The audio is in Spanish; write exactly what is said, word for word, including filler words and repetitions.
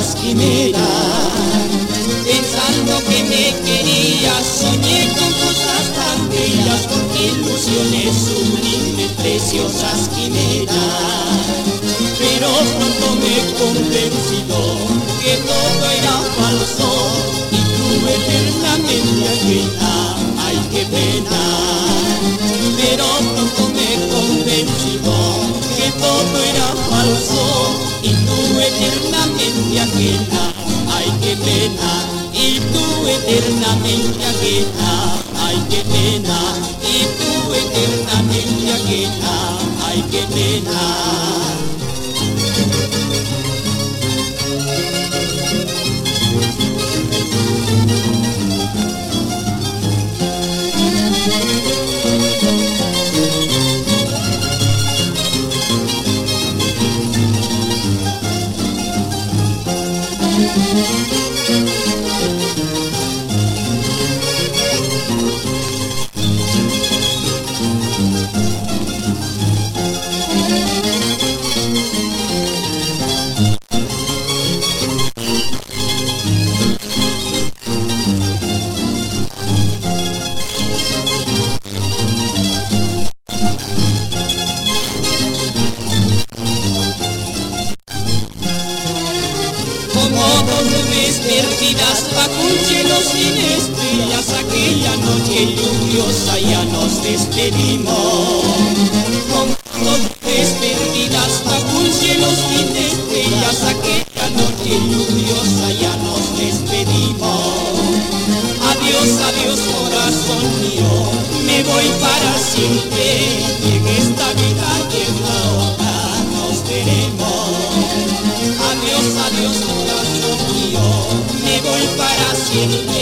preciosas quimeras. Pensando que me querías, soñé con cosas tan bellas, porque ilusiones sublimes, preciosas quimeras. Pero pronto me he convencido que todo era falso, y tú eternamente ajena, ay qué pena. Pero pronto me he convencido que todo era falso, y tú eternamente ajena, ay qué pena. Y tú eternamente ajena, ay qué pena. Y tú eternamente ajena, ay qué pena. Como dos nubes perdidas bajo un cielo sin estrellas, aquella noche lluviosa ya nos despedimos. Como dos nubes perdidas bajo un cielo sin estrellas, aquella noche lluviosa ya nos despedimos. Adiós, adiós corazón mío, me voy para siempre, y en esta vida y en la otra nos veremos. Adiós, adiós corazón mío, me voy para siempre.